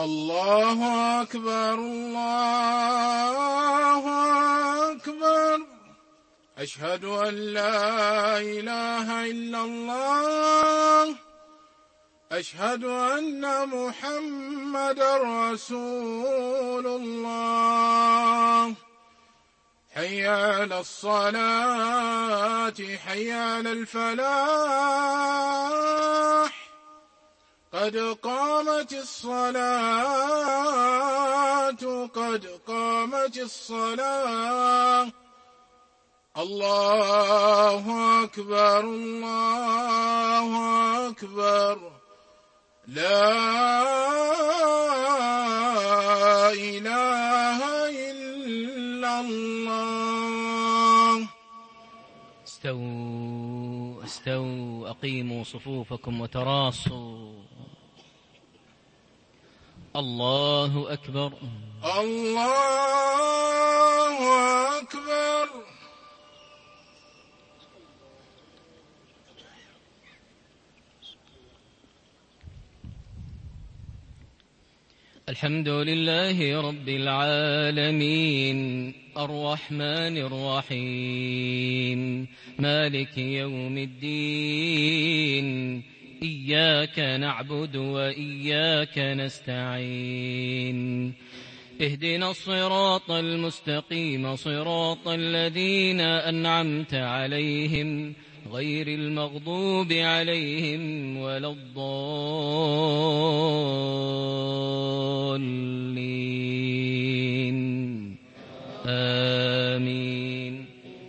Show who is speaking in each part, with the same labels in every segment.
Speaker 1: الله أكبر الله أكبر. أشهد أن لا إله إلا الله. أشهد أن محمدا رسول الله. حي على الصلاة حي على الفلاح. قد قامت الصلاة قد قامت الصلاة. الله أكبر الله أكبر. لا إله إلا الله.
Speaker 2: استووا استووا أقيموا صفوفكم وتراصوا. الله أكبر
Speaker 1: الله أكبر.
Speaker 2: الحمد لله رب العالمين الرحمن الرحيم مالك يوم الدين. إياك نعبد وإياك نستعين. اهدنا الصراط المستقيم صراط الذين أنعمت عليهم غير المغضوب عليهم ولا الضالين. آمين.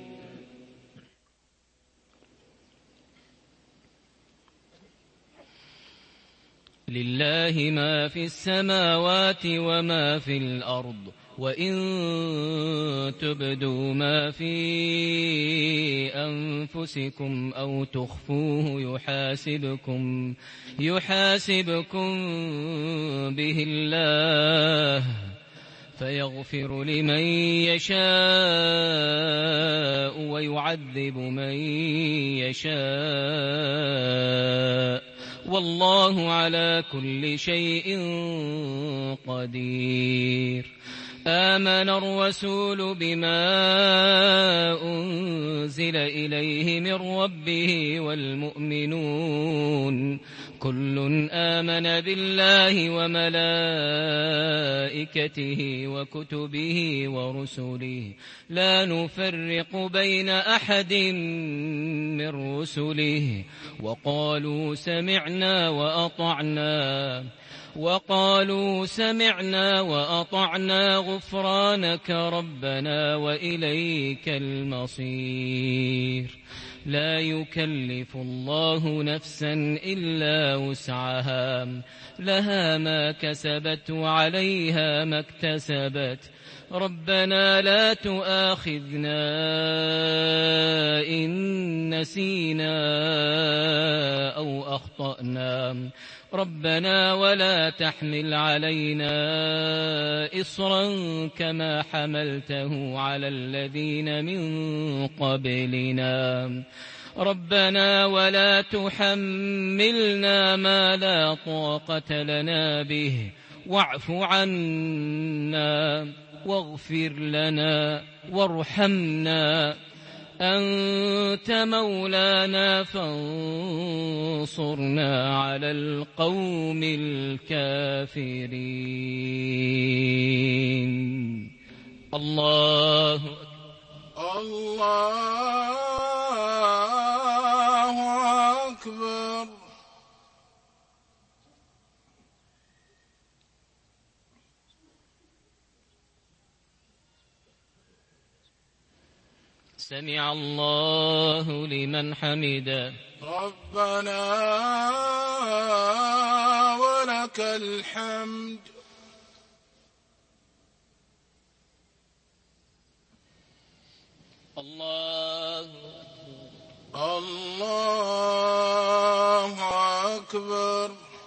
Speaker 2: لله ما في السماوات وما في الأرض وإن تبدوا ما في أنفسكم أو تخفوه يحاسبكم به الله فيغفر لمن يشاء ويعذب من يشاء والله على كل شيء قدير. آمن الرسول بما أنزل إليه من ربه والمؤمنون كل آمن بالله وملائكته وكتبه ورسله لا نفرق بين أحد من رسله وقالوا سمعنا وأطعنا غفرانك ربنا وإليك المصير. لا يكلف الله نفسا إلا وسعها لها ما كسبت وعليها ما اكتسبت. ربنا لا تؤاخذنا إن نسينا أو أخطأنا. ربنا ولا تحمل علينا إصرا كما حملته على الذين من قبلنا. ربنا ولا تحملنا ما لا طاقة لنا به واعف عنا واغفر لنا وارحمنا أنت مولانا فانصرنا على القوم الكافرين. الله
Speaker 1: أكبر.
Speaker 2: سمع الله لمن حمده.
Speaker 1: ربنا ولك الحمد.
Speaker 2: الله
Speaker 1: أكبر.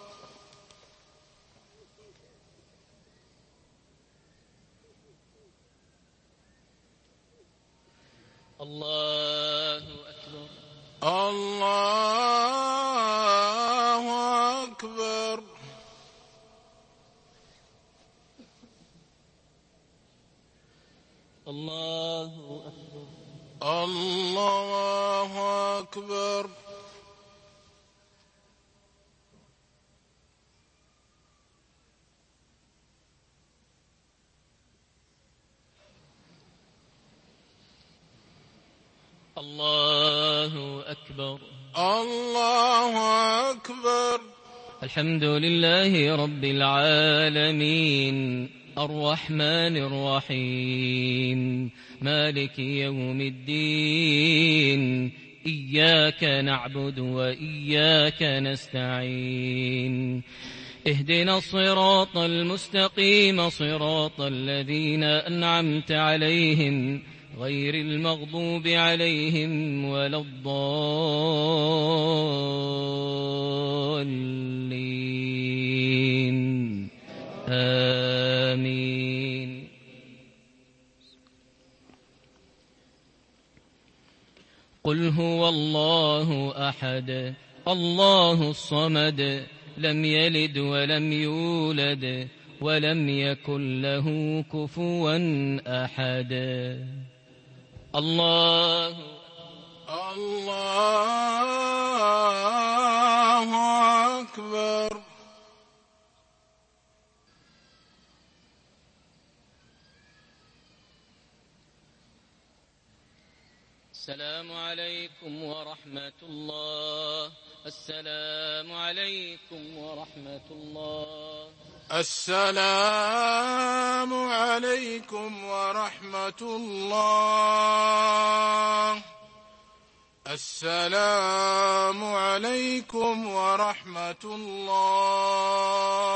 Speaker 2: الله أكبر.
Speaker 1: الله أكبر.
Speaker 2: الله أكبر.
Speaker 1: الله أكبر.
Speaker 2: الله أكبر.
Speaker 1: الله أكبر.
Speaker 2: الحمد لله رب العالمين الرحمن الرحيم مالك يوم الدين إياك نعبد وإياك نستعين اهدنا الصراط المستقيم صراط الذين أنعمت عليهم غير المغضوب عليهم ولا الضالين آمين. قل هو الله أحد الله الصمد لم يلد ولم يولد ولم يكن له كفوا أحد. الله
Speaker 1: أكبر.
Speaker 2: السلام عليكم ورحمة الله. السلام عليكم ورحمة الله.
Speaker 1: السلام عليكم ورحمة الله. السلام عليكم ورحمة الله.